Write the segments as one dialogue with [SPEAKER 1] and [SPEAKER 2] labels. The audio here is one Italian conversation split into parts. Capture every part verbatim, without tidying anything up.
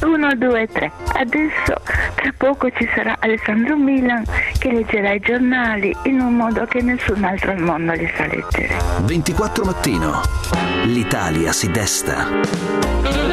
[SPEAKER 1] uno, due, tre. Adesso tra poco ci sarà Alessandro Milan che leggerà i giornali in un modo che nessun altro al mondo li sa leggere.
[SPEAKER 2] ventiquattro Mattino. L'Italia si desta.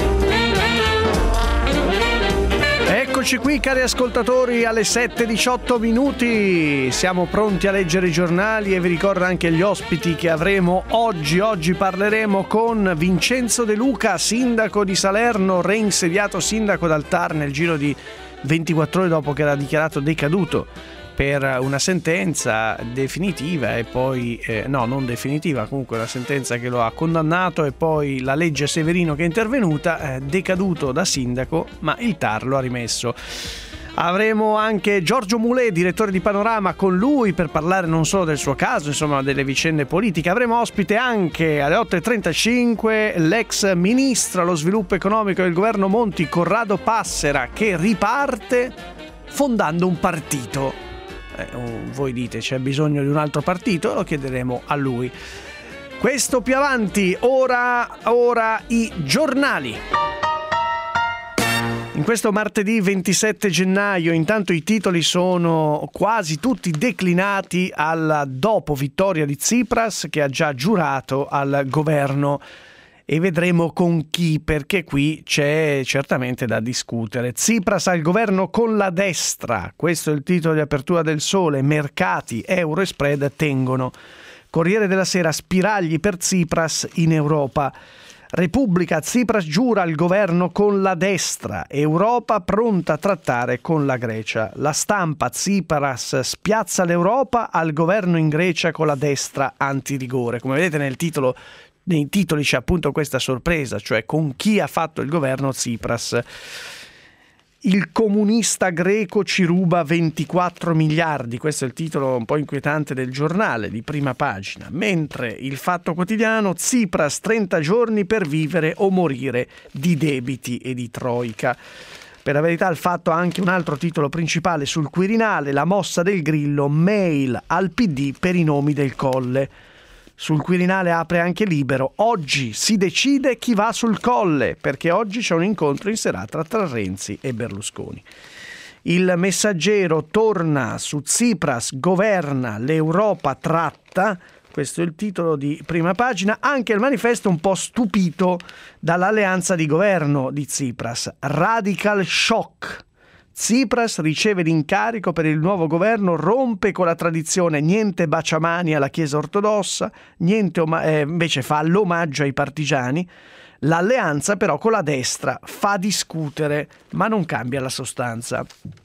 [SPEAKER 3] Eccoci qui, cari ascoltatori, alle sette e diciotto minuti. Siamo pronti a leggere i giornali e vi ricordo anche gli ospiti che avremo oggi. Oggi parleremo con Vincenzo De Luca, sindaco di Salerno, reinsediato sindaco dal T A R nel giro di ventiquattro ore dopo che era dichiarato decaduto per una sentenza definitiva e poi, eh, no, non definitiva, comunque una sentenza che lo ha condannato e poi la legge Severino che è intervenuta, eh, decaduto da sindaco, ma il T A R lo ha rimesso. Avremo anche Giorgio Mulè, direttore di Panorama, con lui per parlare non solo del suo caso, insomma delle vicende politiche. Avremo ospite anche alle otto e trentacinque l'ex ministro allo sviluppo economico del governo Monti, Corrado Passera, che riparte fondando un partito. Eh, voi dite c'è bisogno di un altro partito? Lo chiederemo a lui. Questo più avanti. Ora, ora i giornali. In questo martedì ventisette gennaio, intanto i titoli sono quasi tutti declinati alla dopo vittoria di Tsipras, che ha già giurato al governo. E vedremo con chi, perché qui c'è certamente da discutere. Tsipras al governo con la destra, questo è il titolo di apertura del Sole. Mercati, euro e spread tengono. Corriere della Sera, spiragli per Tsipras in Europa. Repubblica, Tsipras giura al governo con la destra, Europa pronta a trattare con la Grecia. La Stampa, Tsipras spiazza l'Europa al governo in Grecia con la destra antirigore. Come vedete nel titolo Nei titoli c'è appunto questa sorpresa, cioè con chi ha fatto il governo Tsipras. Il comunista greco ci ruba ventiquattro miliardi, questo è il titolo un po' inquietante del giornale di prima pagina. Mentre il Fatto Quotidiano, Tsipras trenta giorni per vivere o morire di debiti e di troica. Per la verità il Fatto ha anche un altro titolo principale sul Quirinale, la mossa del Grillo, mail al P D per i nomi del Colle. Sul Quirinale apre anche Libero, oggi si decide chi va sul Colle, perché oggi c'è un incontro in serata tra Renzi e Berlusconi. Il Messaggero torna su Tsipras, governa, l'Europa tratta, questo è il titolo di prima pagina. Anche il Manifesto un po' stupito dall'alleanza di governo di Tsipras, radical shock. Tsipras riceve l'incarico per il nuovo governo, rompe con la tradizione, niente baciamani alla Chiesa ortodossa, niente oma- eh, invece fa l'omaggio ai partigiani. L'alleanza però con la destra fa discutere, ma non cambia la sostanza.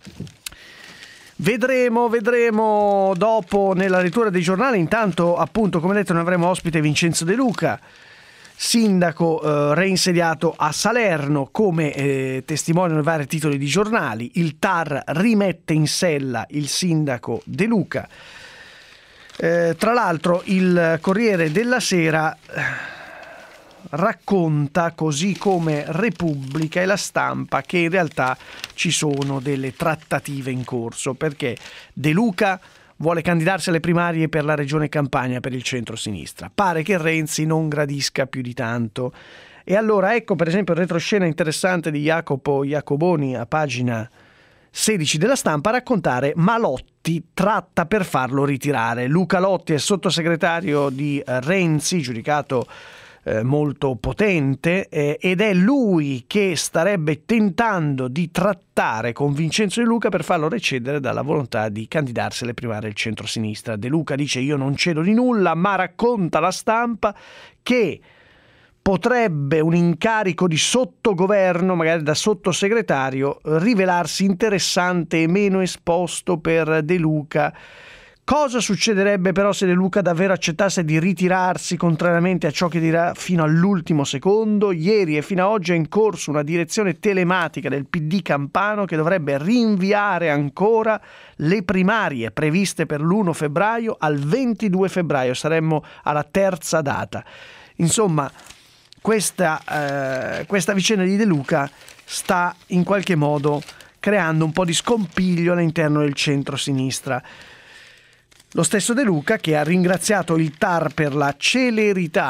[SPEAKER 3] Vedremo, vedremo dopo nella lettura dei giornali. Intanto, appunto, come detto, noi avremo ospite Vincenzo De Luca, sindaco eh, reinsediato a Salerno, come eh, testimoniano i vari titoli di giornali. Il T A R rimette in sella il sindaco De Luca. Eh, tra l'altro il Corriere della Sera eh, racconta, così come Repubblica e La Stampa, che in realtà ci sono delle trattative in corso, perché De Luca vuole candidarsi alle primarie per la regione Campania per il centro-sinistra. Pare che Renzi non gradisca più di tanto. E allora ecco per esempio il retroscena interessante di Jacopo Iacoboni a pagina sedici della Stampa a raccontare Malotti tratta per farlo ritirare. Luca Lotti è sottosegretario di Renzi, giudicato eh, molto potente, eh, ed è lui che starebbe tentando di trattare con Vincenzo De Luca per farlo recedere dalla volontà di candidarsi alle primarie del centro-sinistra. De Luca dice io non cedo di nulla, ma racconta La Stampa che potrebbe un incarico di sottogoverno, magari da sottosegretario, rivelarsi interessante e meno esposto per De Luca. Cosa succederebbe però se De Luca davvero accettasse di ritirarsi contrariamente a ciò che dirà fino all'ultimo secondo? Ieri e fino ad oggi è in corso una direzione telematica del P D campano che dovrebbe rinviare ancora le primarie previste per l'primo febbraio al ventidue febbraio. Saremmo alla terza data. Insomma, questa, eh, questa vicenda di De Luca sta in qualche modo creando un po' di scompiglio all'interno del centro-sinistra. Lo stesso De Luca che ha ringraziato il T A R per la celerità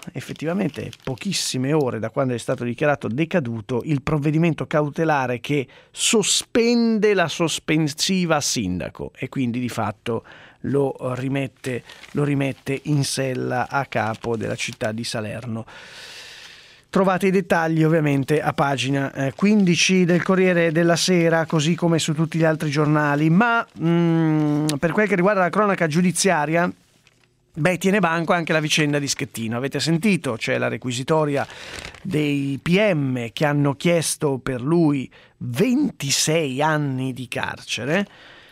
[SPEAKER 3] effettivamente pochissime ore da quando è stato dichiarato decaduto il provvedimento cautelare che sospende la sospensiva sindaco e quindi di fatto lo rimette, lo rimette in sella a capo della città di Salerno. Trovate i dettagli ovviamente a pagina quindici del Corriere della Sera, così come su tutti gli altri giornali, ma mh, per quel che riguarda la cronaca giudiziaria, beh, tiene banco anche la vicenda di Schettino. Avete sentito? C'è la requisitoria dei P M che hanno chiesto per lui ventisei anni di carcere.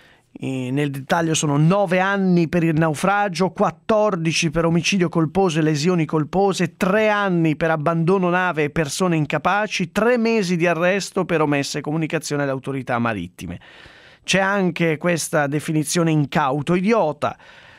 [SPEAKER 3] E nel dettaglio sono nove anni per il naufragio, quattordici per omicidio colposo e lesioni colpose, tre anni per abbandono nave e persone incapaci, tre mesi di arresto per omesse comunicazioni alle autorità marittime. C'è anche questa definizione incauto idiota.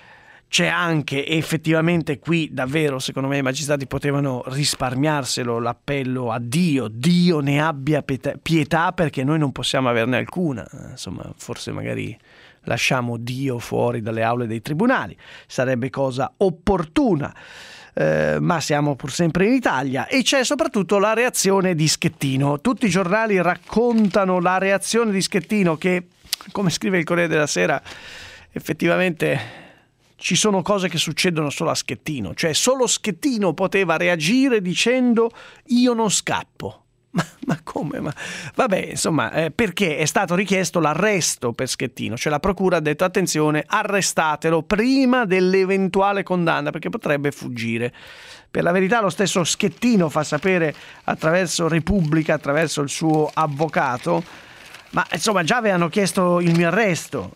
[SPEAKER 3] C'è anche effettivamente qui davvero, secondo me, i magistrati potevano risparmiarselo l'appello a Dio. Dio ne abbia pietà, perché noi non possiamo averne alcuna. Insomma, forse magari lasciamo Dio fuori dalle aule dei tribunali, sarebbe cosa opportuna. Eh, ma siamo pur sempre in Italia e c'è soprattutto la reazione di Schettino. Tutti i giornali raccontano la reazione di Schettino che, come scrive il Corriere della Sera, effettivamente ci sono cose che succedono solo a Schettino, cioè solo Schettino poteva reagire dicendo io non scappo. Ma, ma come? Ma, vabbè, insomma, eh, perché è stato richiesto l'arresto per Schettino, cioè la procura ha detto attenzione, arrestatelo prima dell'eventuale condanna perché potrebbe fuggire. Per la verità lo stesso Schettino fa sapere attraverso Repubblica, attraverso il suo avvocato, ma insomma già avevano chiesto il mio arresto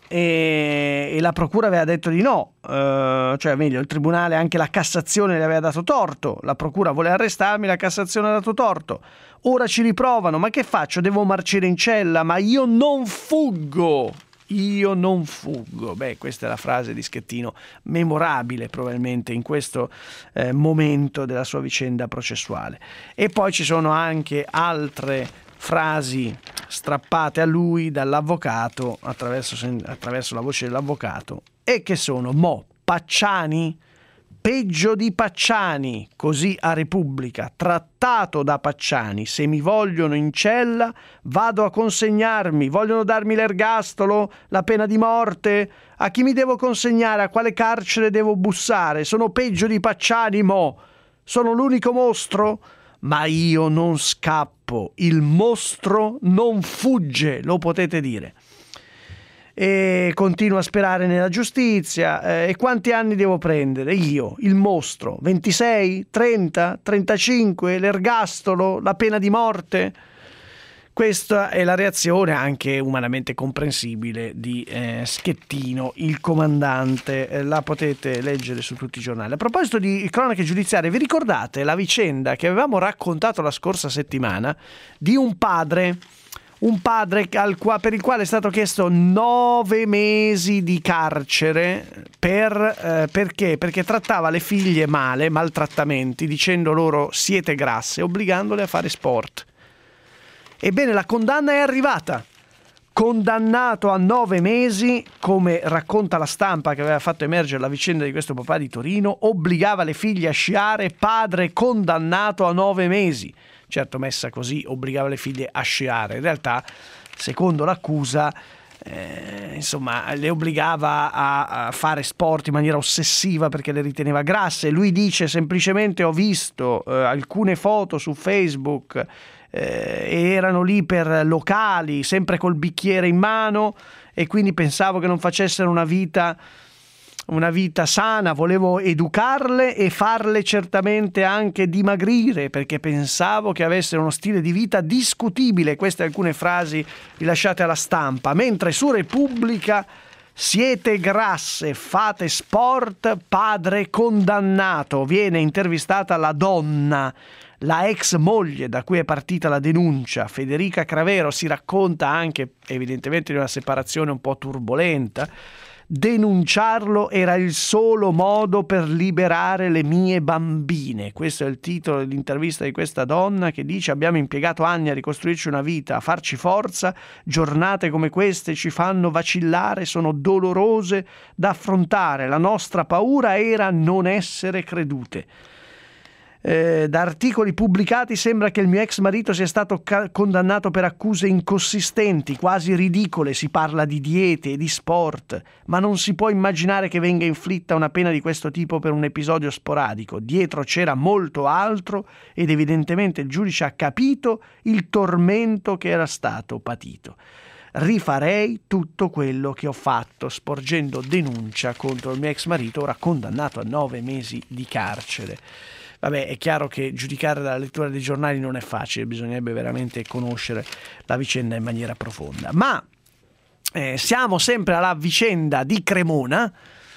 [SPEAKER 3] e, e la procura aveva detto di no, uh, cioè meglio il tribunale, anche la Cassazione le aveva dato torto, la procura voleva arrestarmi, la Cassazione ha dato torto, ora ci riprovano, ma che faccio? Devo marcire in cella? Ma io non fuggo, io non fuggo. Beh, questa è la frase di Schettino, memorabile probabilmente in questo eh, momento della sua vicenda processuale. E poi ci sono anche altre frasi strappate a lui dall'avvocato attraverso, attraverso la voce dell'avvocato e che sono mo Pacciani peggio di Pacciani, così a Repubblica, trattato da Pacciani, se mi vogliono in cella vado a consegnarmi, vogliono darmi l'ergastolo, la pena di morte, a chi mi devo consegnare, a quale carcere devo bussare, sono peggio di Pacciani mo, sono l'unico mostro? Ma io non scappo, il mostro non fugge, lo potete dire. E continuo a sperare nella giustizia. Eh, e quanti anni devo prendere? Io, il mostro, ventisei, trenta, trentacinque, l'ergastolo, la pena di morte? Questa è la reazione anche umanamente comprensibile di eh, Schettino, il comandante. Eh, la potete leggere su tutti i giornali. A proposito di cronache giudiziarie, vi ricordate la vicenda che avevamo raccontato la scorsa settimana di un padre, un padre al qua, per il quale è stato chiesto nove mesi di carcere per, eh, perché? Perché trattava le figlie male, maltrattamenti, dicendo loro siete grasse, obbligandole a fare sport. Ebbene, la condanna è arrivata. Condannato a nove mesi, come racconta la Stampa che aveva fatto emergere la vicenda di questo papà di Torino, obbligava le figlie a sciare, padre condannato a nove mesi. Certo, messa così, obbligava le figlie a sciare. In realtà, secondo l'accusa, eh, insomma, le obbligava a, a fare sport in maniera ossessiva perché le riteneva grasse. Lui dice semplicemente ho visto eh, alcune foto su Facebook eh, e erano lì per locali, sempre col bicchiere in mano, e quindi pensavo che non facessero una vita una vita sana, volevo educarle e farle certamente anche dimagrire perché pensavo che avessero uno stile di vita discutibile. Queste alcune frasi rilasciate alla Stampa, mentre su Repubblica siete grasse, fate sport, padre condannato. Viene intervistata la donna, la ex moglie da cui è partita la denuncia, Federica Cravero. Si racconta anche evidentemente di una separazione un po' turbolenta. Denunciarlo era il solo modo per liberare le mie bambine. Questo è il titolo dell'intervista di questa donna che dice: abbiamo impiegato anni a ricostruirci una vita, a farci forza, giornate come queste ci fanno vacillare, sono dolorose da affrontare, la nostra paura era non essere credute. Eh, da articoli pubblicati sembra che il mio ex marito sia stato ca- condannato per accuse inconsistenti, quasi ridicole. Si parla di diete e di sport, ma non si può immaginare che venga inflitta una pena di questo tipo per un episodio sporadico. Dietro c'era molto altro ed evidentemente il giudice ha capito il tormento che era stato patito. Rifarei tutto quello che ho fatto, sporgendo denuncia contro il mio ex marito, ora condannato a nove mesi di carcere. Vabbè, è chiaro che giudicare dalla lettura dei giornali non è facile, bisognerebbe veramente conoscere la vicenda in maniera profonda. Ma eh, siamo sempre alla vicenda di Cremona.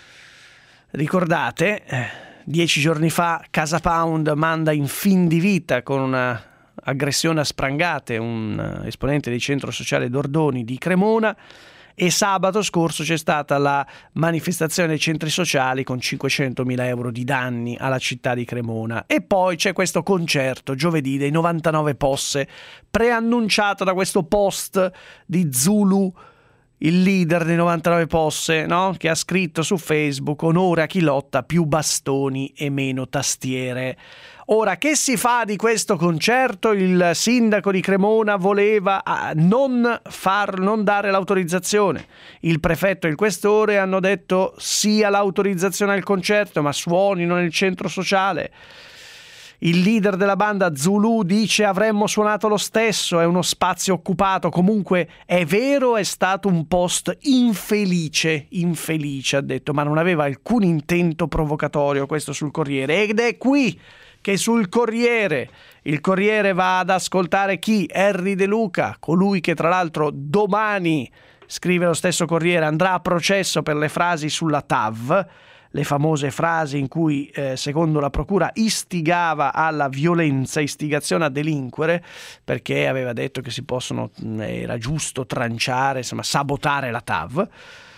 [SPEAKER 3] Ricordate, eh, dieci giorni fa Casa Pound manda in fin di vita con una aggressione a sprangate un esponente del centro sociale Dordoni di Cremona. E sabato scorso c'è stata la manifestazione dei centri sociali con cinquecentomila euro di danni alla città di Cremona. E poi c'è questo concerto giovedì dei novantanove Posse, preannunciato da questo post di Zulu, il leader dei novantanove Posse, no? Che ha scritto su Facebook: onore a chi lotta, più bastoni e meno tastiere. Ora, che si fa di questo concerto? Il sindaco di Cremona voleva non far, non dare l'autorizzazione. Il prefetto e il questore hanno detto sia l'autorizzazione al concerto, ma suonino nel centro sociale. Il leader della banda Zulu dice avremmo suonato lo stesso, è uno spazio occupato. Comunque è vero, è stato un post infelice, infelice ha detto, ma non aveva alcun intento provocatorio questo sul Corriere. Ed è qui che sul Corriere, il Corriere va ad ascoltare chi? Henry De Luca, colui che tra l'altro domani, scrive lo stesso Corriere, andrà a processo per le frasi sulla T A V, le famose frasi in cui eh, secondo la procura istigava alla violenza, istigazione a delinquere, perché aveva detto che si possono, era giusto tranciare, insomma sabotare la T A V.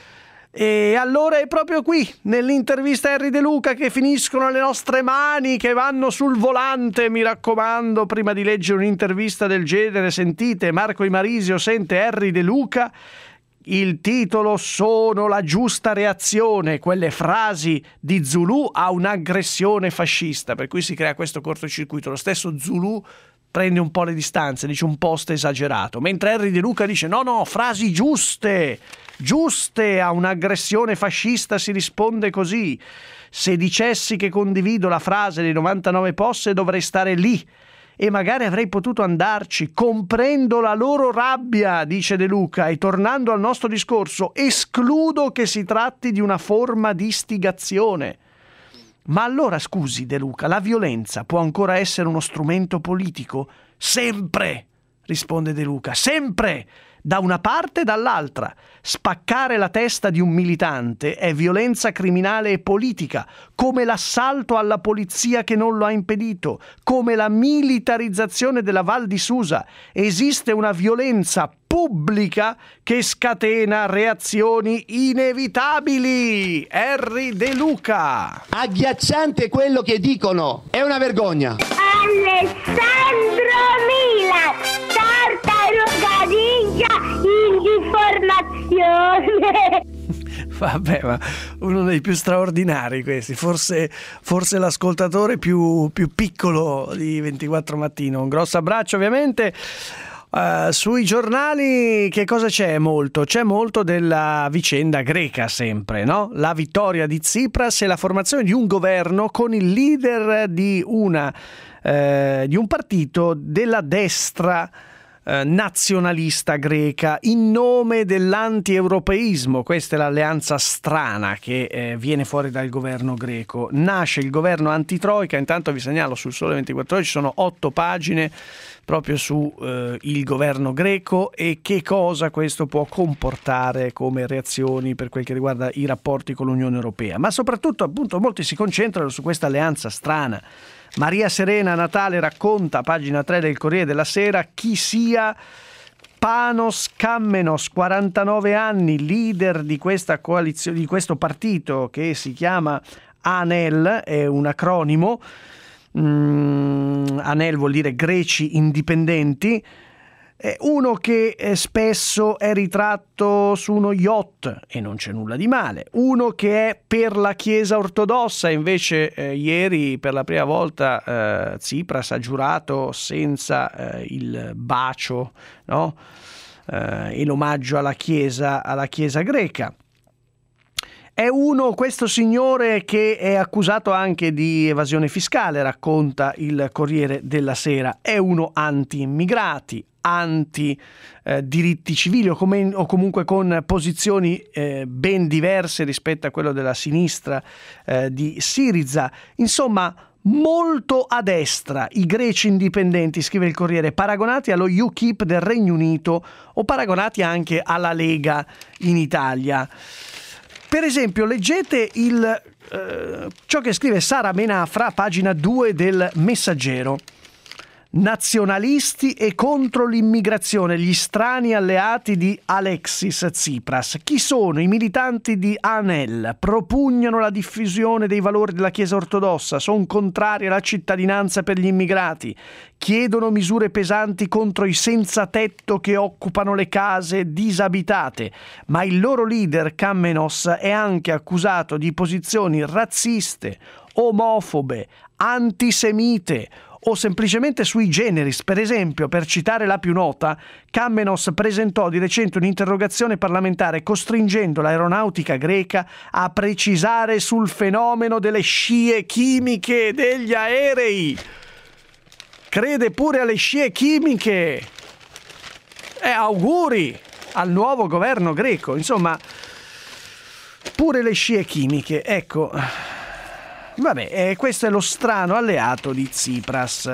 [SPEAKER 3] E allora è proprio qui, nell'intervista a Henry De Luca, che finiscono le nostre mani, che vanno sul volante. Mi raccomando, prima di leggere un'intervista del genere, sentite Marco Imarisio, sente Henry De Luca. Il titolo: sono la giusta reazione, quelle frasi di Zulu a un'aggressione fascista, per cui si crea questo cortocircuito. Lo stesso Zulu prende un po' le distanze, dice un post esagerato, mentre Henry De Luca dice no no, frasi giuste, giuste, a un'aggressione fascista si risponde così. Se dicessi che condivido la frase dei novantanove Posse dovrei stare lì e magari avrei potuto andarci. Comprendo la loro rabbia, dice De Luca, e tornando al nostro discorso, escludo che si tratti di una forma di istigazione. Ma allora scusi De Luca, la violenza può ancora essere uno strumento politico? Sempre, risponde De Luca, sempre, da una parte e dall'altra. Spaccare la testa di un militante è violenza criminale e politica, come l'assalto alla polizia che non lo ha impedito, come la militarizzazione della Val di Susa. Esiste una violenza pubblica che scatena reazioni inevitabili. Henry De Luca.
[SPEAKER 4] Agghiacciante quello che dicono, è una vergogna.
[SPEAKER 5] Alessandro Mila, tartaruga ninja in difformazione.
[SPEAKER 3] Vabbè, ma uno dei più straordinari questi, forse, forse l'ascoltatore più, più piccolo di ventiquattro Mattino. Un grosso abbraccio ovviamente. Uh, sui giornali che cosa c'è? Molto, c'è molto della vicenda greca sempre, no? La vittoria di Tsipras e la formazione di un governo con il leader di una eh, di un partito della destra eh, nazionalista greca in nome dell'anti-europeismo. Questa è l'alleanza strana che eh, viene fuori dal governo greco. Nasce il governo antitroica. Intanto vi segnalo sul Sole ventiquattro Ore ci sono otto pagine proprio su eh, il governo greco e che cosa questo può comportare come reazioni per quel che riguarda i rapporti con l'Unione Europea. Ma soprattutto, appunto, molti si concentrano su questa alleanza strana. Maria Serena Natale racconta, pagina tre del Corriere della Sera, chi sia Panos Kammenos, quarantanove anni, leader di questa coalizione, di questo partito che si chiama ANEL, è un acronimo. Mm, ANEL vuol dire greci indipendenti. È uno che eh, spesso è ritratto su uno yacht e non c'è nulla di male, uno che è per la Chiesa ortodossa, invece eh, ieri per la prima volta eh, Tsipras ha giurato senza eh, il bacio, no? eh, e l'omaggio alla Chiesa, alla Chiesa greca. È uno, questo signore, che è accusato anche di evasione fiscale, racconta il Corriere della Sera. È uno anti-immigrati, anti-diritti eh, civili o, com- o comunque con posizioni eh, ben diverse rispetto a quello della sinistra eh, di Syriza. Insomma, molto a destra i greci indipendenti, scrive il Corriere, paragonati allo U K I P del Regno Unito o paragonati anche alla Lega in Italia. Per esempio, leggete il, eh, ciò che scrive Sara Menafra, pagina due del Messaggero. Nazionalisti e contro l'immigrazione, gli strani alleati di Alexis Tsipras. Chi sono? I militanti di ANEL. Propugnano la diffusione dei valori della Chiesa ortodossa, sono contrari alla cittadinanza per gli immigrati, chiedono misure pesanti contro i senza tetto che occupano le case disabitate, ma il loro leader Kammenos è anche accusato di posizioni razziste, omofobe, antisemite o semplicemente sui generis. Per esempio, per citare la più nota, Kammenos presentò di recente un'interrogazione parlamentare costringendo l'aeronautica greca a precisare sul fenomeno delle scie chimiche degli aerei. Crede pure alle scie chimiche. E auguri al nuovo governo greco. Insomma, pure le scie chimiche, ecco. Vabbè, eh, questo è lo strano alleato di Tsipras.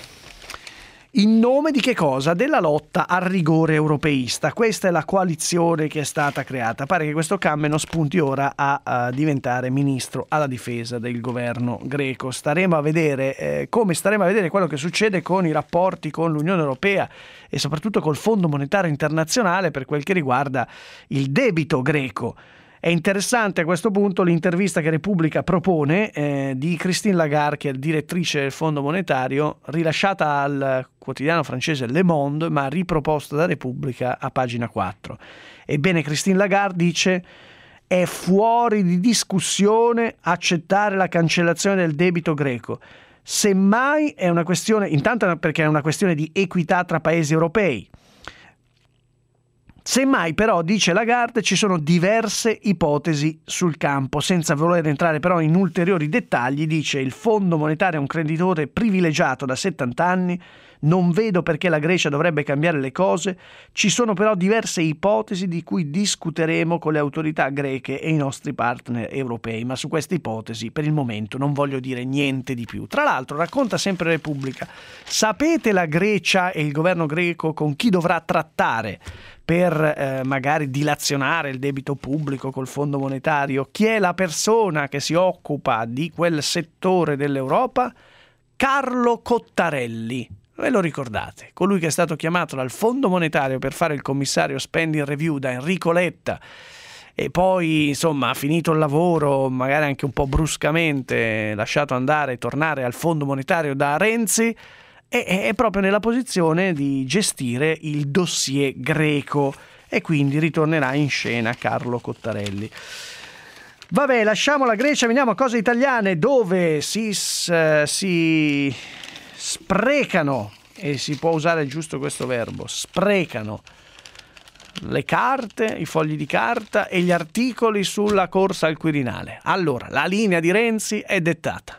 [SPEAKER 3] In nome di che cosa? Della lotta al rigore europeista. Questa è la coalizione che è stata creata. Pare che questo Kammenos punti ora a, a diventare ministro alla difesa del governo greco. Staremo a vedere eh, come staremo a vedere quello che succede con i rapporti con l'Unione Europea e soprattutto col Fondo Monetario Internazionale per quel che riguarda il debito greco. È interessante a questo punto l'intervista che Repubblica propone eh, di Christine Lagarde, che è direttrice del Fondo Monetario, rilasciata al quotidiano francese Le Monde, ma riproposta da Repubblica a pagina quattro. Ebbene, Christine Lagarde dice: è fuori di discussione accettare la cancellazione del debito greco. Semmai è una questione, intanto perché è una questione di equità tra paesi europei. Semmai però, dice Lagarde, ci sono diverse ipotesi sul campo. Senza voler entrare però in ulteriori dettagli, dice: il Fondo Monetario è un creditore privilegiato da settanta anni, non vedo perché la Grecia dovrebbe cambiare le cose, ci sono però diverse ipotesi di cui discuteremo con le autorità greche e i nostri partner europei, ma su queste ipotesi per il momento non voglio dire niente di più. Tra l'altro, racconta sempre Repubblica, sapete la Grecia e il governo greco con chi dovrà trattare per eh, magari dilazionare il debito pubblico col Fondo Monetario? Chi è la persona che si occupa di quel settore dell'Europa? Carlo Cottarelli. Ve lo ricordate? Colui che è stato chiamato dal Fondo Monetario per fare il commissario spending review da Enrico Letta e poi, insomma, ha finito il lavoro, magari anche un po' bruscamente, lasciato andare e tornare al Fondo Monetario da Renzi, e è proprio nella posizione di gestire il dossier greco e quindi ritornerà in scena Carlo Cottarelli. Vabbè, lasciamo la Grecia, veniamo a cose italiane dove si, si sprecano, e si può usare giusto questo verbo, sprecano le carte, i fogli di carta e gli articoli sulla corsa al Quirinale. Allora, la linea di Renzi è dettata.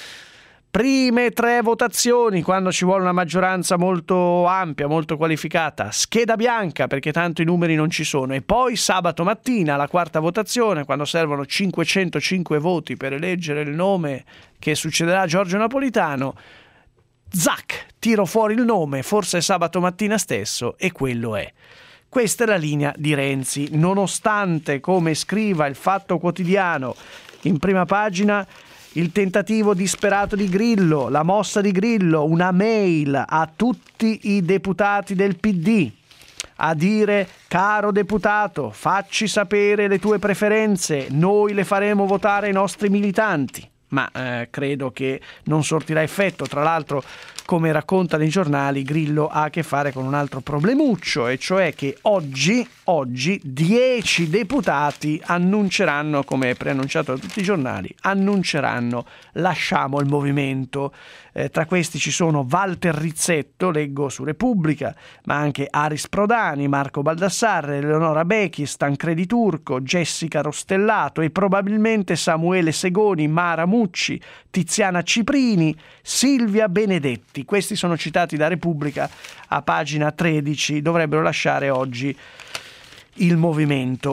[SPEAKER 3] Prime tre votazioni, quando ci vuole una maggioranza molto ampia, molto qualificata, scheda bianca perché tanto i numeri non ci sono, e poi sabato mattina la quarta votazione, quando servono cinquecentocinque voti per eleggere il nome che succederà a Giorgio Napolitano. Zac, tiro fuori il nome, forse sabato mattina stesso, e quello è. Questa è la linea di Renzi, nonostante, come scriva il Fatto Quotidiano in prima pagina, il tentativo disperato di Grillo, la mossa di Grillo, una mail a tutti i deputati del P D a dire: caro deputato, facci sapere le tue preferenze, noi le faremo votare ai nostri militanti. Ma eh, credo che non sortirà effetto. Tra l'altro, come raccontano i giornali, Grillo ha a che fare con un altro problemuccio, e cioè che oggi, oggi dieci deputati annunceranno, come preannunciato da tutti i giornali, annunceranno lasciamo il movimento. Eh, tra questi ci sono Walter Rizzetto, leggo su Repubblica, ma anche Aris Prodani, Marco Baldassarre, Eleonora Bechis, Tancredi Turco, Jessica Rostellato e probabilmente Samuele Segoni, Mara Mucci, Tiziana Ciprini, Silvia Benedetti. Questi sono citati da Repubblica a pagina tredici, dovrebbero lasciare oggi il movimento.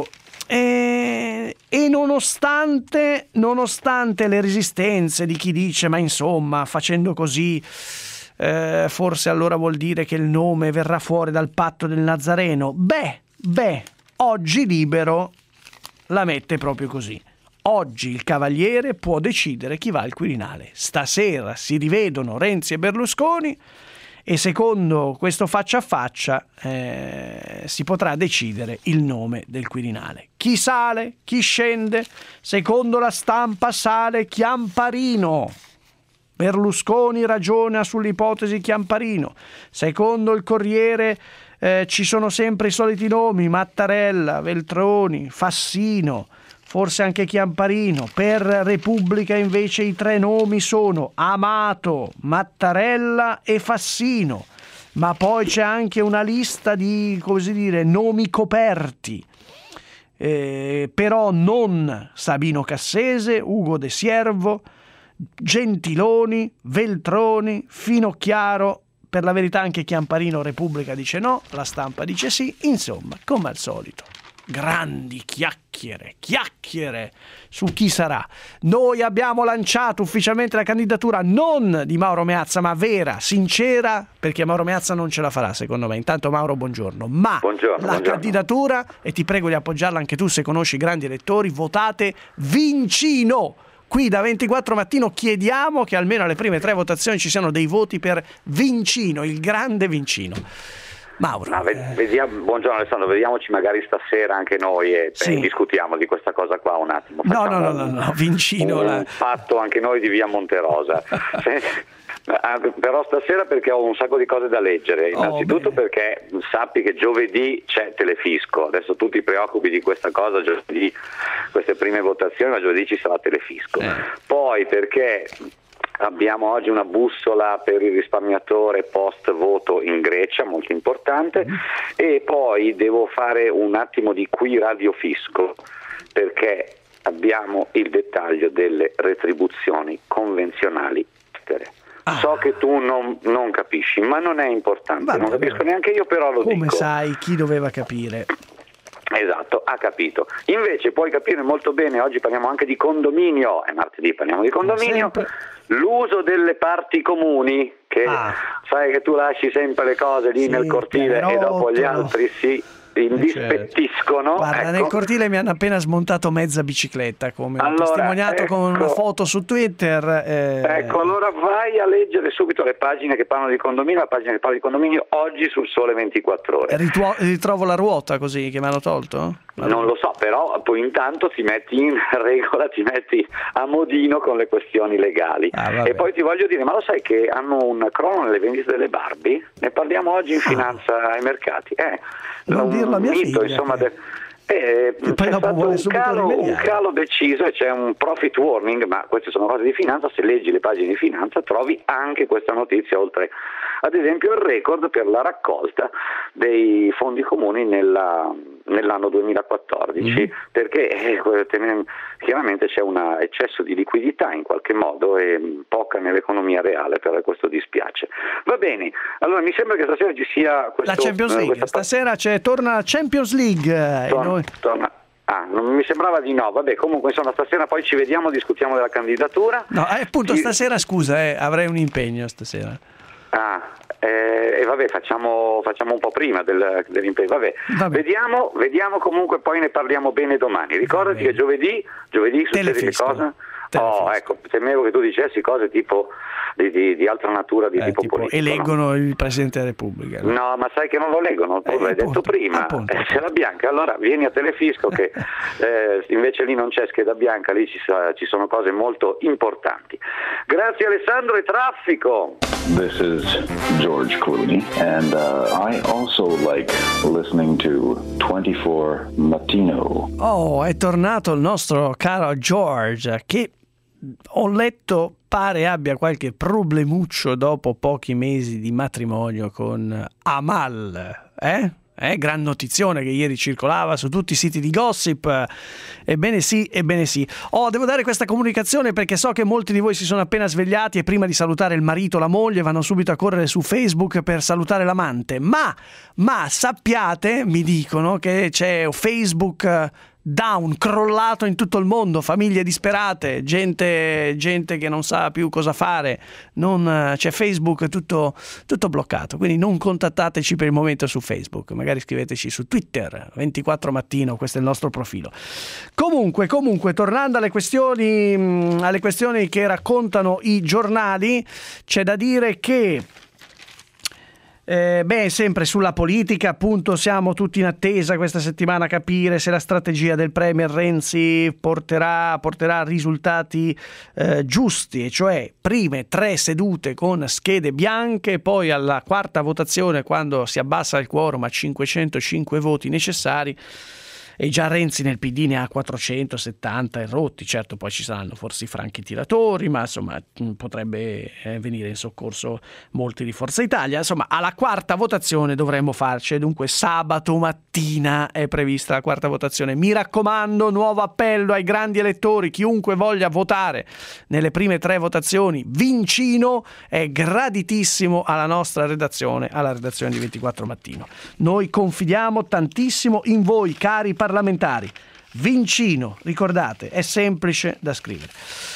[SPEAKER 3] E, e nonostante, nonostante le resistenze di chi dice ma insomma facendo così eh, forse allora vuol dire che il nome verrà fuori dal patto del Nazareno, beh, beh, oggi Libero la mette proprio così. Oggi il Cavaliere può decidere chi va al Quirinale. Stasera si rivedono Renzi e Berlusconi e secondo questo faccia a faccia eh, si potrà decidere il nome del Quirinale. Chi sale, chi scende? Secondo la Stampa sale Chiamparino. Berlusconi ragiona sull'ipotesi Chiamparino. Secondo il Corriere eh, ci sono sempre i soliti nomi: Mattarella, Veltroni, Fassino, forse anche Chiamparino. Per Repubblica invece i tre nomi sono Amato, Mattarella e Fassino, ma poi c'è anche una lista di, così dire, nomi coperti, eh, però non Sabino Cassese, Ugo De Siervo, Gentiloni, Veltroni, Finocchiaro. Per la verità anche Chiamparino, Repubblica dice no, la Stampa dice sì, insomma, come al solito. Grandi chiacchiere, chiacchiere su chi sarà. Noi abbiamo lanciato ufficialmente la candidatura non di Mauro Meazza, ma vera, sincera, perché Mauro Meazza non ce la farà secondo me. Intanto Mauro, buongiorno. Ma
[SPEAKER 6] buongiorno,
[SPEAKER 3] la
[SPEAKER 6] buongiorno.
[SPEAKER 3] candidatura, e ti prego di appoggiarla anche tu se conosci i grandi elettori, votate Vincino. Qui da ventiquattro Mattino chiediamo che almeno alle prime tre votazioni ci siano dei voti per Vincino, il grande Vincino. Mauro.
[SPEAKER 6] No, vediamo, buongiorno Alessandro, vediamoci magari stasera anche noi e
[SPEAKER 3] sì.
[SPEAKER 6] discutiamo di questa cosa qua un attimo.
[SPEAKER 3] No, no, no, no, no, Vincino.
[SPEAKER 6] Un
[SPEAKER 3] la...
[SPEAKER 6] fatto anche noi di Via Monterosa. Però stasera perché ho un sacco di cose da leggere. Innanzitutto oh, perché sappi che giovedì c'è Telefisco. Adesso tu ti preoccupi di questa cosa, giovedì queste prime votazioni, ma giovedì ci sarà Telefisco. Eh. Poi perché abbiamo oggi una bussola per il risparmiatore post voto in Grecia, molto importante, mm. e poi devo fare un attimo di qui radiofisco perché abbiamo il dettaglio delle retribuzioni convenzionali estere. Ah. So che tu non, non capisci, ma non è importante, vabbè, non capisco neanche io, però lo
[SPEAKER 3] come
[SPEAKER 6] dico.
[SPEAKER 3] Come sai chi doveva capire?
[SPEAKER 6] Esatto, ha capito. Invece puoi capire molto bene, oggi parliamo anche di condominio, è martedì, parliamo di condominio, sempre. L'uso delle parti comuni, che ah. sai che tu lasci sempre le cose lì sì, nel cortile e dopo gli altri si indispettiscono.
[SPEAKER 3] Guarda,
[SPEAKER 6] ecco.
[SPEAKER 3] Nel cortile mi hanno appena smontato mezza bicicletta, come allora, ho testimoniato ecco, con una foto su Twitter. Eh...
[SPEAKER 6] Ecco, allora vai a leggere subito le pagine che parlano di condominio, la pagina che parla di condominio oggi sul Sole ventiquattro Ore.
[SPEAKER 3] Rituo- ritrovo la ruota così che mi hanno tolto?
[SPEAKER 6] Non lo so, però poi intanto ti metti in regola, ti metti a modino con le questioni legali. Ah, e poi ti voglio dire, ma lo sai che hanno un crono nelle vendite delle Barbie? Ne parliamo oggi in Finanza ai Mercati. Eh,
[SPEAKER 3] non dirlo a mia
[SPEAKER 6] mito,
[SPEAKER 3] figlia.
[SPEAKER 6] Insomma,
[SPEAKER 3] Che...
[SPEAKER 6] Eh,
[SPEAKER 3] e poi
[SPEAKER 6] c'è
[SPEAKER 3] dopo
[SPEAKER 6] stato un calo, un calo deciso e c'è un profit warning, ma queste sono cose di finanza. Se leggi le pagine di finanza trovi anche questa notizia, oltre ad esempio il record per la raccolta dei fondi comuni nella, nell'anno duemilaquattordici, mm. perché eh, chiaramente c'è un eccesso di liquidità in qualche modo e poca nell'economia reale, però questo dispiace. Va bene, allora mi sembra che stasera ci sia questo,
[SPEAKER 3] la Champions League, questa... stasera c'è, torna la Champions League.
[SPEAKER 6] Torna,
[SPEAKER 3] e noi...
[SPEAKER 6] torna. Ah, non mi sembrava di no, vabbè, comunque insomma stasera poi ci vediamo, discutiamo della candidatura.
[SPEAKER 3] No, eh, appunto ci... stasera scusa, eh, avrei un impegno stasera.
[SPEAKER 6] Ah, e eh, vabbè, facciamo, facciamo un po' prima del, dell'impegno, vabbè. vabbè. Vediamo, vediamo comunque, poi ne parliamo bene domani. Ricordati che giovedì, giovedì succede che cosa? Oh, ecco, temevo che tu dicessi cose tipo di, di, di altra natura, di
[SPEAKER 3] eh,
[SPEAKER 6] tipo,
[SPEAKER 3] tipo
[SPEAKER 6] politico.
[SPEAKER 3] eleggono
[SPEAKER 6] no?
[SPEAKER 3] il Presidente della Repubblica. No,
[SPEAKER 6] no ma sai che non lo leggono, tu
[SPEAKER 3] eh,
[SPEAKER 6] l'hai
[SPEAKER 3] appunto,
[SPEAKER 6] detto prima,
[SPEAKER 3] appunto.
[SPEAKER 6] Eh, scheda bianca, allora vieni a Telefisco che eh, invece lì non c'è scheda bianca, lì ci, ci sono cose molto importanti. Grazie Alessandro e traffico!
[SPEAKER 7] This is George Clooney, and uh, I also like listening to twenty-four Mattino.
[SPEAKER 3] Oh, è tornato il nostro caro George, che ho letto pare abbia qualche problemuccio dopo pochi mesi di matrimonio con Amal, eh? Eh, gran notizione che ieri circolava su tutti i siti di gossip. Ebbene sì, ebbene sì. Oh, devo dare questa comunicazione perché so che molti di voi si sono appena svegliati e prima di salutare il marito, la moglie, vanno subito a correre su Facebook per salutare l'amante. Ma, ma sappiate, mi dicono, che c'è Facebook down, crollato in tutto il mondo, famiglie disperate, gente, gente che non sa più cosa fare, non, c'è Facebook tutto, tutto bloccato, quindi non contattateci per il momento su Facebook, magari scriveteci su Twitter, ventiquattro Mattino, questo è il nostro profilo. Comunque, comunque, tornando alle questioni, alle questioni che raccontano i giornali, c'è da dire che Eh, beh, sempre sulla politica, appunto, siamo tutti in attesa questa settimana a capire se la strategia del Premier Renzi porterà, porterà risultati eh, giusti, e cioè prime tre sedute con schede bianche, poi alla quarta votazione, quando si abbassa il quorum a cinquecentocinque voti necessari, e già Renzi nel P D ne ha quattrocentosettanta e rotti. Certo, poi ci saranno forse i franchi tiratori, ma insomma potrebbe eh, venire in soccorso molti di Forza Italia. Insomma, alla quarta votazione dovremmo farci, dunque sabato mattina è prevista la quarta votazione. Mi raccomando, nuovo appello ai grandi elettori, chiunque voglia votare nelle prime tre votazioni, Vincino è graditissimo alla nostra redazione, alla redazione di ventiquattro Mattino. Noi confidiamo tantissimo in voi, cari parlamentari. Vincino, ricordate, è semplice da scrivere.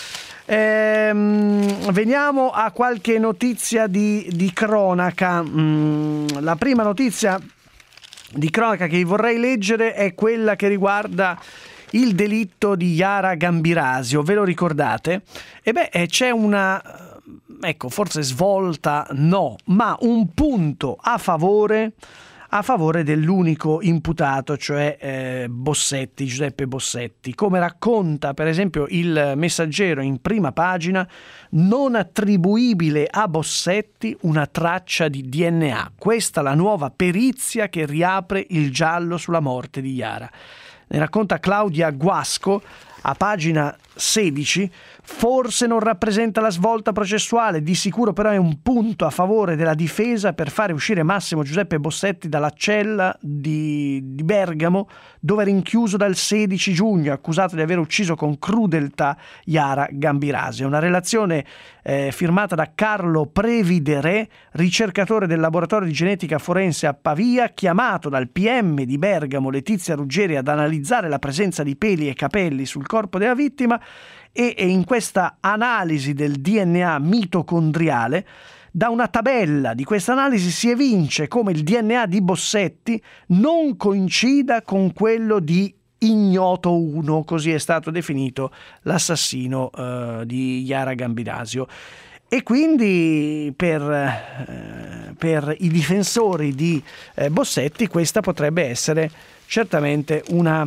[SPEAKER 3] Ehm, veniamo a qualche notizia di, di cronaca. Mm, la prima notizia di cronaca che vorrei leggere è quella che riguarda il delitto di Yara Gambirasio. Ve lo ricordate? E beh, c'è una, ecco, forse svolta no, ma un punto a favore a favore dell'unico imputato, cioè eh, Bossetti, Giuseppe Bossetti. Come racconta per esempio il Messaggero in prima pagina, non attribuibile a Bossetti una traccia di D N A. Questa è la nuova perizia che riapre il giallo sulla morte di Yara. Ne racconta Claudia Guasco a pagina sedici. Forse non rappresenta la svolta processuale, di sicuro però è un punto a favore della difesa per fare uscire Massimo Giuseppe Bossetti dalla cella di, di Bergamo, dove è rinchiuso dal sedici giugno, accusato di aver ucciso con crudeltà Yara Gambirasio. Una relazione eh, firmata da Carlo Previdere, ricercatore del laboratorio di genetica forense a Pavia, chiamato dal P M di Bergamo Letizia Ruggeri ad analizzare la presenza di peli e capelli sul corpo della vittima. E in questa analisi del D N A mitocondriale, da una tabella di questa analisi si evince come il D N A di Bossetti non coincida con quello di Ignoto uno, così è stato definito l'assassino eh, di Yara Gambirasio. E quindi per, eh, per i difensori di eh, Bossetti questa potrebbe essere certamente una,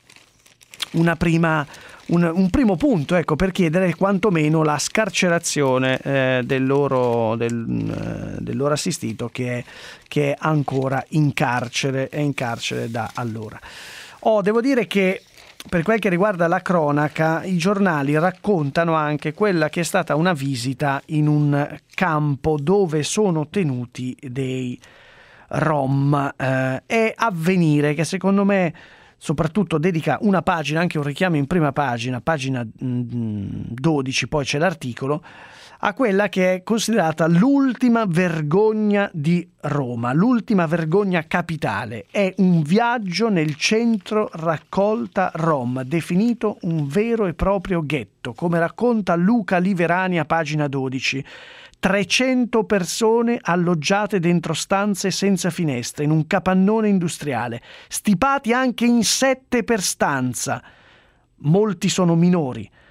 [SPEAKER 3] una prima Un, un primo punto, ecco, per chiedere quantomeno la scarcerazione eh, del, loro, del, eh, del loro assistito che è, che è ancora in carcere, è in carcere da allora. Oh, devo dire che per quel che riguarda la cronaca, i giornali raccontano anche quella che è stata una visita in un campo dove sono tenuti dei Rom. Eh, è Avvenire, che secondo me soprattutto dedica una pagina, anche un richiamo in prima pagina, pagina dodici, poi c'è l'articolo, a quella che è considerata l'ultima vergogna di Roma, l'ultima vergogna capitale. È un viaggio nel centro raccolta Rom, definito un vero e proprio ghetto, come racconta Luca Liverani a pagina dodici. trecento persone alloggiate dentro stanze senza finestre in un capannone industriale, stipati anche in sette per stanza. Molti sono minori.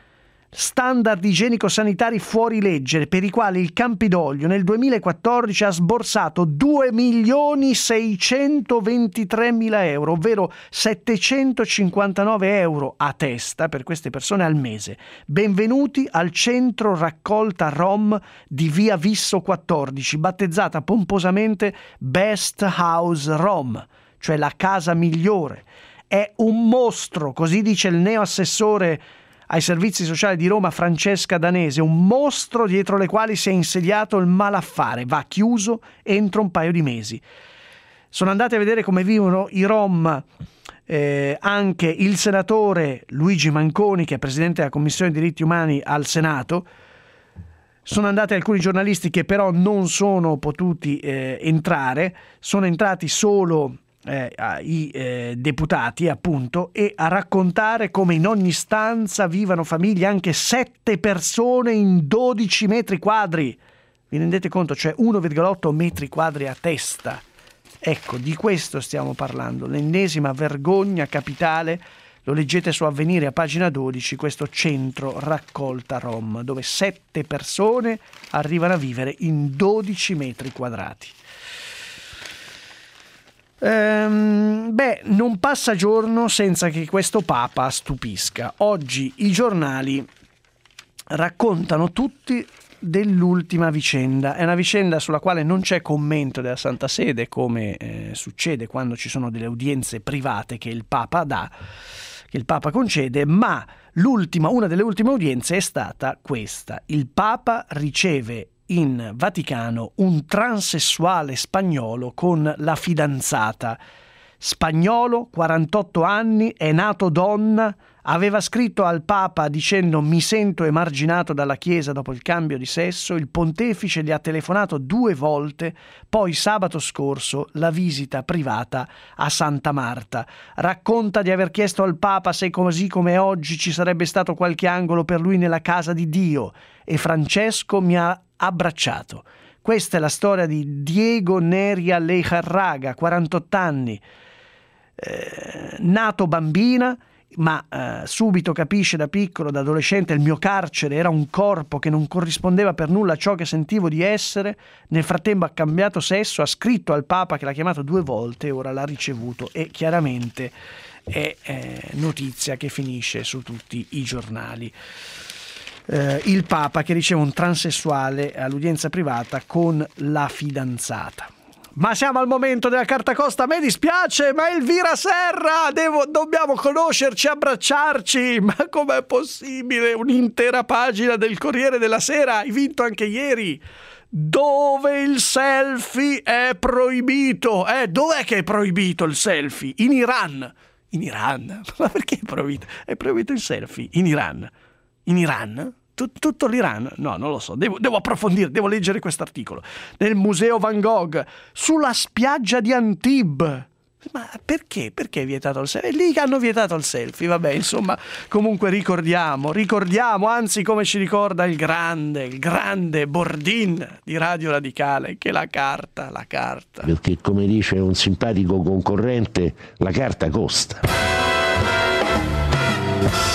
[SPEAKER 3] standard igienico-sanitari fuori legge per i quali il Campidoglio nel duemilaquattordici ha sborsato due milioni seicentoventitremila euro, ovvero settecentocinquantanove euro a testa per queste persone al mese. Benvenuti al centro raccolta Rom di via Visso quattordici, battezzata pomposamente Best House Rom, cioè la casa migliore. È un mostro, così dice il neoassessore ai servizi sociali di Roma Francesca Danese, un mostro dietro le quali si è insediato il malaffare, va chiuso entro un paio di mesi. Sono andati a vedere come vivono i Rom eh, anche il senatore Luigi Manconi, che è presidente della Commissione diritti umani al Senato. Sono andati alcuni giornalisti che però non sono potuti eh, entrare, sono entrati solo Eh, i eh, deputati, appunto, e a raccontare come in ogni stanza vivano famiglie, anche sette persone in dodici metri quadri. Vi rendete conto? Cioè uno virgola otto metri quadri a testa. Ecco, di questo stiamo parlando, l'ennesima vergogna capitale. Lo leggete su Avvenire a pagina dodici, questo centro raccolta Rom, dove sette persone arrivano a vivere in dodici metri quadrati. Ehm, beh, non passa giorno senza che questo Papa stupisca. Oggi i giornali raccontano tutti dell'ultima vicenda. È una vicenda sulla quale non c'è commento della Santa Sede, come eh, succede quando ci sono delle udienze private che il Papa dà, che il Papa concede, ma l'ultima, una delle ultime udienze è stata questa. Il Papa riceve in Vaticano un transessuale spagnolo con la fidanzata. Spagnolo, quarantotto anni, è nato donna, aveva scritto al Papa dicendo: mi sento emarginato dalla Chiesa dopo il cambio di sesso. Il pontefice gli ha telefonato due volte, poi sabato scorso la visita privata a Santa Marta. Racconta di aver chiesto al Papa se così come oggi ci sarebbe stato qualche angolo per lui nella casa di Dio, e Francesco mi ha abbracciato. Questa è la storia di Diego Neria Lejarraga, quarantotto anni, eh, nato bambina, ma eh, subito capisce da piccolo, da adolescente, il mio carcere era un corpo che non corrispondeva per nulla a ciò che sentivo di essere. Nel frattempo ha cambiato sesso, ha scritto al Papa che l'ha chiamato due volte e ora l'ha ricevuto, e chiaramente è eh, notizia che finisce su tutti i giornali. Eh, il Papa che riceve un transessuale all'udienza privata con la fidanzata. Ma siamo al momento della carta costa. A me dispiace, ma Elvira Serra, devo, dobbiamo conoscerci, abbracciarci. Ma com'è possibile? Un'intera pagina del Corriere della Sera, hai vinto anche ieri, dove il selfie è proibito. Eh, dov'è che è proibito il selfie? In Iran. In Iran? Ma perché è proibito? È proibito il selfie in Iran. In Iran? Tut- tutto l'Iran? No, non lo so, devo, devo approfondire, devo leggere quest'articolo. Nel museo Van Gogh, sulla spiaggia di Antibes. Ma perché? Perché è vietato il selfie? È lì che hanno vietato il selfie, vabbè, insomma, comunque ricordiamo, ricordiamo, anzi come ci ricorda il grande, il grande Bordin di Radio Radicale, che la carta, la carta.
[SPEAKER 8] Perché come dice un simpatico concorrente, la carta costa.